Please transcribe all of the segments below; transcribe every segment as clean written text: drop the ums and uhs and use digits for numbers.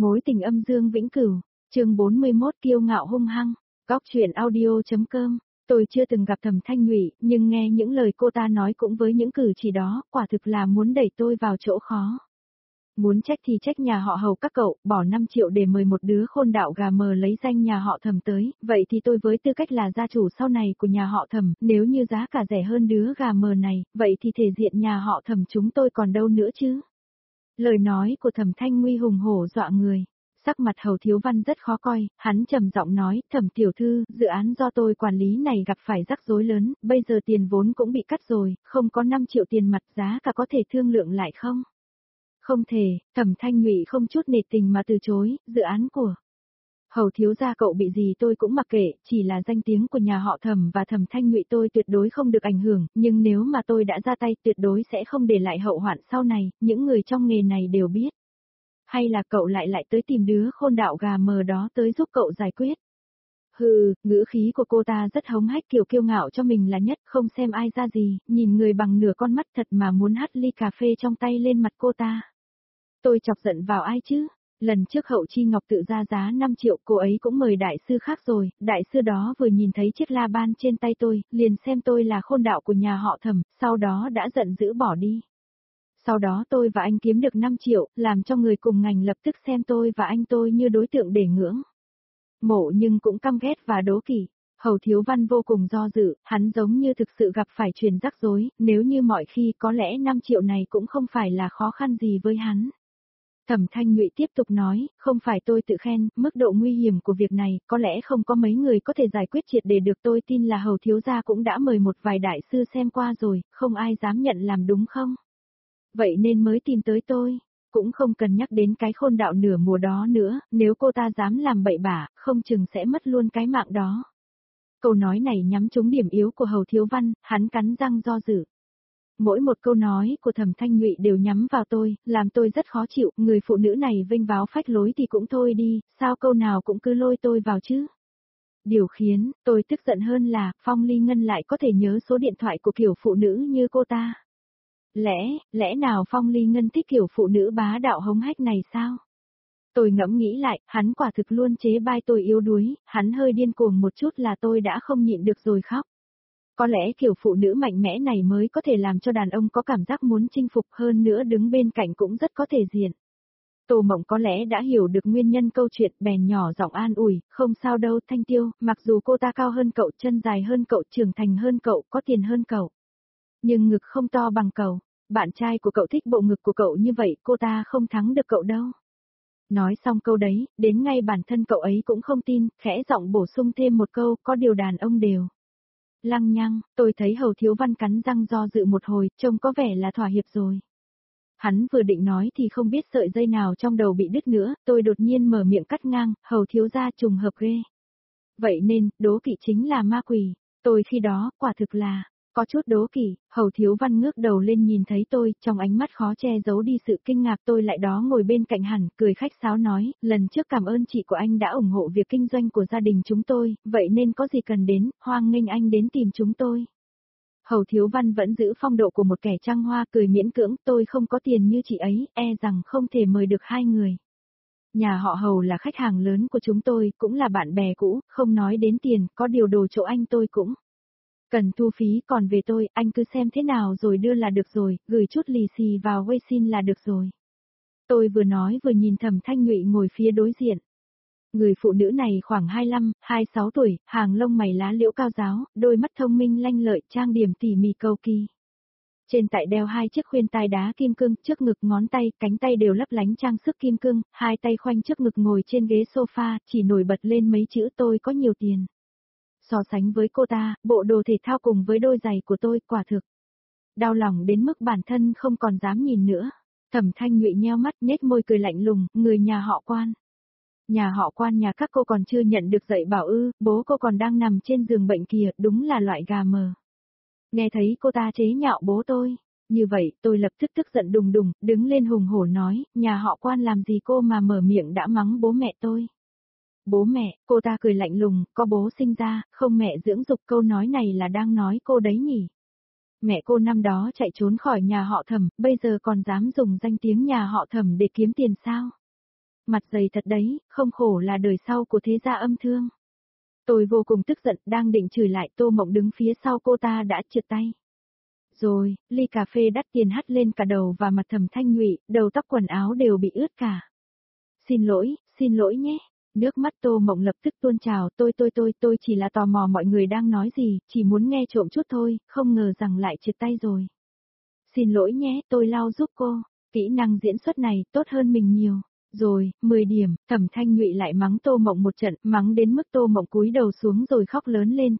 Mối tình âm dương vĩnh cửu, chương 41 kiêu ngạo hung hăng, Cóc truyện audio.com. Tôi chưa từng gặp Thẩm Thanh Nhụy, nhưng nghe những lời cô ta nói cũng với những cử chỉ đó, quả thực là muốn đẩy tôi vào chỗ khó. Muốn trách thì trách nhà họ Hầu các cậu, bỏ 5 triệu để mời một đứa khôn đạo gà mờ lấy danh nhà họ Thẩm tới, vậy thì tôi với tư cách là gia chủ sau này của nhà họ Thẩm, nếu như giá cả rẻ hơn đứa gà mờ này, vậy thì thể diện nhà họ Thẩm chúng tôi còn đâu nữa chứ. Lời nói của Thẩm Thanh Nguy hùng hổ dọa người. Sắc mặt Hầu Thiếu Văn rất khó coi, hắn trầm giọng nói, Thẩm tiểu thư, dự án do tôi quản lý này gặp phải rắc rối lớn, bây giờ tiền vốn cũng bị cắt rồi, không có 5 triệu tiền mặt, giá cả có thể thương lượng lại không? Không thể, Thẩm Thanh Nhụy không chút nể tình mà từ chối, dự án của Hầu thiếu gia cậu bị gì tôi cũng mặc kệ, chỉ là danh tiếng của nhà họ Thẩm và Thẩm Thanh Nhụy tôi tuyệt đối không được ảnh hưởng, nhưng nếu mà tôi đã ra tay tuyệt đối sẽ không để lại hậu hoạn sau này, những người trong nghề này đều biết. Hay là cậu lại tới tìm đứa khôn đạo gà mờ đó tới giúp cậu giải quyết? Hừ, ngữ khí của cô ta rất hống hách kiểu kiêu ngạo cho mình là nhất, không xem ai ra gì, nhìn người bằng nửa con mắt thật mà muốn hắt ly cà phê trong tay lên mặt cô ta. Tôi chọc giận vào ai chứ? Lần trước Hậu Chi Ngọc tự ra giá 5 triệu, cô ấy cũng mời đại sư khác rồi, đại sư đó vừa nhìn thấy chiếc la ban trên tay tôi, liền xem tôi là khôn đạo của nhà họ Thẩm, sau đó đã giận dữ bỏ đi. Sau đó tôi và anh kiếm được 5 triệu, làm cho người cùng ngành lập tức xem tôi và anh tôi như đối tượng để ngưỡng mộ nhưng cũng căm ghét và đố kỵ. Hầu Thiếu Văn vô cùng do dự, hắn giống như thực sự gặp phải chuyện rắc rối, nếu như mọi khi có lẽ 5 triệu này cũng không phải là khó khăn gì với hắn. Thẩm Thanh Nhụy tiếp tục nói, không phải tôi tự khen, mức độ nguy hiểm của việc này, có lẽ không có mấy người có thể giải quyết triệt để được, tôi tin là Hầu Thiếu gia cũng đã mời một vài đại sư xem qua rồi, không ai dám nhận làm đúng không? Vậy nên mới tìm tới tôi, cũng không cần nhắc đến cái khôn đạo nửa mùa đó nữa, nếu cô ta dám làm bậy bạ, không chừng sẽ mất luôn cái mạng đó. Câu nói này nhắm trúng điểm yếu của Hầu Thiếu Văn, hắn cắn răng do dự. Mỗi một câu nói của Thẩm Thanh Nhụy đều nhắm vào tôi, làm tôi rất khó chịu, người phụ nữ này vênh váo phách lối thì cũng thôi đi, sao câu nào cũng cứ lôi tôi vào chứ. Điều khiến tôi tức giận hơn là, Phong Ly Ngân lại có thể nhớ số điện thoại của kiểu phụ nữ như cô ta. Lẽ nào Phong Ly Ngân thích kiểu phụ nữ bá đạo hống hách này sao? Tôi ngẫm nghĩ lại, hắn quả thực luôn chế bai tôi yếu đuối, hắn hơi điên cuồng một chút là tôi đã không nhịn được rồi khóc. Có lẽ kiểu phụ nữ mạnh mẽ này mới có thể làm cho đàn ông có cảm giác muốn chinh phục, hơn nữa đứng bên cạnh cũng rất có thể diện. Tô Mộng có lẽ đã hiểu được nguyên nhân câu chuyện, bèn nhỏ giọng an ủi, không sao đâu Thanh Tiêu, mặc dù cô ta cao hơn cậu, chân dài hơn cậu, trưởng thành hơn cậu, có tiền hơn cậu. Nhưng ngực không to bằng cậu, bạn trai của cậu thích bộ ngực của cậu như vậy, cô ta không thắng được cậu đâu. Nói xong câu đấy, đến ngay bản thân cậu ấy cũng không tin, khẽ giọng bổ sung thêm một câu, có điều đàn ông đều lăng nhăng. Tôi thấy Hầu Thiếu Văn cắn răng do dự một hồi, trông có vẻ là thỏa hiệp rồi. Hắn vừa định nói thì không biết sợi dây nào trong đầu bị đứt nữa, tôi đột nhiên mở miệng cắt ngang, Hầu thiếu gia trùng hợp ghê. Vậy nên, đố kỵ chính là ma quỷ. Tôi khi đó, quả thực là có chút đố kỵ. Hầu Thiếu Văn ngước đầu lên nhìn thấy tôi, trong ánh mắt khó che giấu đi sự kinh ngạc. Tôi lại đó ngồi bên cạnh hẳn, cười khách sáo nói, lần trước cảm ơn chị của anh đã ủng hộ việc kinh doanh của gia đình chúng tôi, vậy nên có gì cần đến, hoan nghênh anh đến tìm chúng tôi. Hầu Thiếu Văn vẫn giữ phong độ của một kẻ trăng hoa, cười miễn cưỡng, tôi không có tiền như chị ấy, e rằng không thể mời được hai người. Nhà họ Hầu là khách hàng lớn của chúng tôi, cũng là bạn bè cũ, không nói đến tiền, có điều đồ chỗ anh tôi cũng cần thu phí, còn về tôi, anh cứ xem thế nào rồi đưa là được rồi, gửi chút lì xì vào Weixin là được rồi. Tôi vừa nói vừa nhìn Thẩm Thanh Nhụy ngồi phía đối diện. Người phụ nữ này khoảng 25, 26 tuổi, hàng lông mày lá liễu cao ráo, đôi mắt thông minh lanh lợi, trang điểm tỉ mỉ cầu kỳ. Trên tay đeo hai chiếc khuyên tai đá kim cương, trước ngực ngón tay, cánh tay đều lấp lánh trang sức kim cương, hai tay khoanh trước ngực ngồi trên ghế sofa, chỉ nổi bật lên mấy chữ tôi có nhiều tiền. So sánh với cô ta, bộ đồ thể thao cùng với đôi giày của tôi, quả thực đau lòng đến mức bản thân không còn dám nhìn nữa. Thẩm Thanh Nhụy nheo mắt nhếch môi cười lạnh lùng, người nhà họ Quan. Nhà họ Quan nhà các cô còn chưa nhận được dạy bảo ư, bố cô còn đang nằm trên giường bệnh kìa, đúng là loại gà mờ. Nghe thấy cô ta chế nhạo bố tôi, như vậy tôi lập tức tức giận đùng đùng, đứng lên hùng hổ nói, nhà họ Quan làm gì cô mà mở miệng đã mắng bố mẹ tôi. Bố mẹ, cô ta cười lạnh lùng, có bố sinh ra, không mẹ dưỡng dục, câu nói này là đang nói cô đấy nhỉ. Mẹ cô năm đó chạy trốn khỏi nhà họ Thẩm, bây giờ còn dám dùng danh tiếng nhà họ Thẩm để kiếm tiền sao? mặt dày thật đấy, không khổ là đời sau của thế gia âm thương. Tôi vô cùng tức giận, đang định chửi lại, Tô Mộng đứng phía sau cô ta đã trượt tay. Rồi, ly cà phê đắt tiền hắt lên cả đầu và mặt Thẩm Thanh Nhụy, đầu tóc quần áo đều bị ướt cả. Xin lỗi nhé. Nước mắt Tô Mộng lập tức tuôn trào, tôi chỉ là tò mò mọi người đang nói gì, chỉ muốn nghe trộm chút thôi, không ngờ rằng lại trượt tay rồi. Xin lỗi nhé, tôi lau giúp cô, kỹ năng diễn xuất này tốt hơn mình nhiều. Rồi, 10 điểm, Thẩm Thanh Nhụy lại mắng Tô Mộng một trận, mắng đến mức Tô Mộng cúi đầu xuống rồi khóc lớn lên,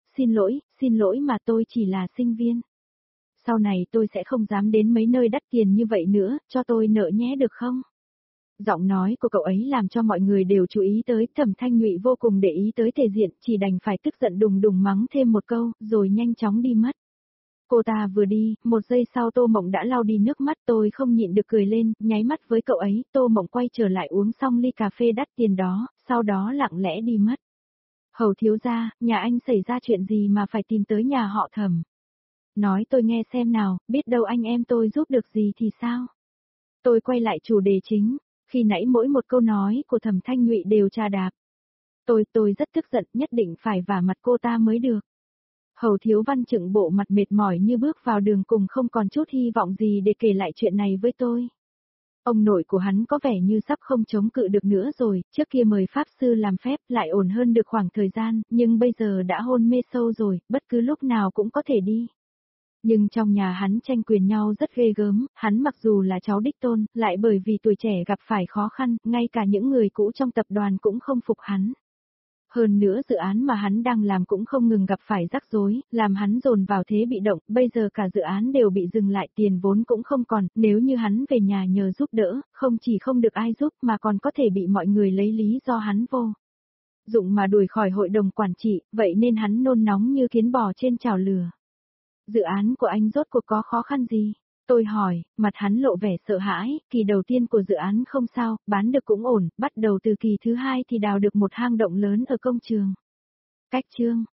xin lỗi mà tôi chỉ là sinh viên. Sau này tôi sẽ không dám đến mấy nơi đắt tiền như vậy nữa, cho tôi nợ nhé được không? Giọng nói của cậu ấy làm cho mọi người đều chú ý tới, Thẩm Thanh Nhụy vô cùng để ý tới thể diện, chỉ đành phải tức giận đùng đùng mắng thêm một câu, rồi nhanh chóng đi mất. Cô ta vừa đi, một giây sau Tô Mộng đã lau đi nước mắt, tôi không nhịn được cười lên, nháy mắt với cậu ấy, Tô Mộng quay trở lại uống xong ly cà phê đắt tiền đó, sau đó lặng lẽ đi mất. Hầu thiếu gia, nhà anh xảy ra chuyện gì mà phải tìm tới nhà họ Thẩm? Nói tôi nghe xem nào, biết đâu anh em tôi giúp được gì thì sao? Tôi quay lại chủ đề chính, khi nãy mỗi một câu nói của Thẩm Thanh Nhụy đều trà đạp. Tôi rất tức giận, nhất định phải vả mặt cô ta mới được. Hầu Thiếu Văn Trừng bộ mặt mệt mỏi như bước vào đường cùng, không còn chút hy vọng gì để kể lại chuyện này với tôi. Ông nội của hắn có vẻ như sắp không chống cự được nữa rồi, trước kia mời pháp sư làm phép lại ổn hơn được khoảng thời gian, nhưng bây giờ đã hôn mê sâu rồi, bất cứ lúc nào cũng có thể đi. Nhưng trong nhà hắn tranh quyền nhau rất ghê gớm, hắn mặc dù là cháu đích tôn, lại bởi vì tuổi trẻ gặp phải khó khăn, ngay cả những người cũ trong tập đoàn cũng không phục hắn. Hơn nữa dự án mà hắn đang làm cũng không ngừng gặp phải rắc rối, làm hắn dồn vào thế bị động, bây giờ cả dự án đều bị dừng lại, tiền vốn cũng không còn, nếu như hắn về nhà nhờ giúp đỡ, không chỉ không được ai giúp mà còn có thể bị mọi người lấy lý do hắn vô dụng mà đuổi khỏi hội đồng quản trị, vậy nên hắn nôn nóng như kiến bò trên chảo lửa. Dự án của anh rốt cuộc có khó khăn gì? Tôi hỏi, mặt hắn lộ vẻ sợ hãi, kỳ đầu tiên của dự án không sao, bán được cũng ổn, bắt đầu từ kỳ thứ hai thì đào được một hang động lớn ở công trường. Cách chương,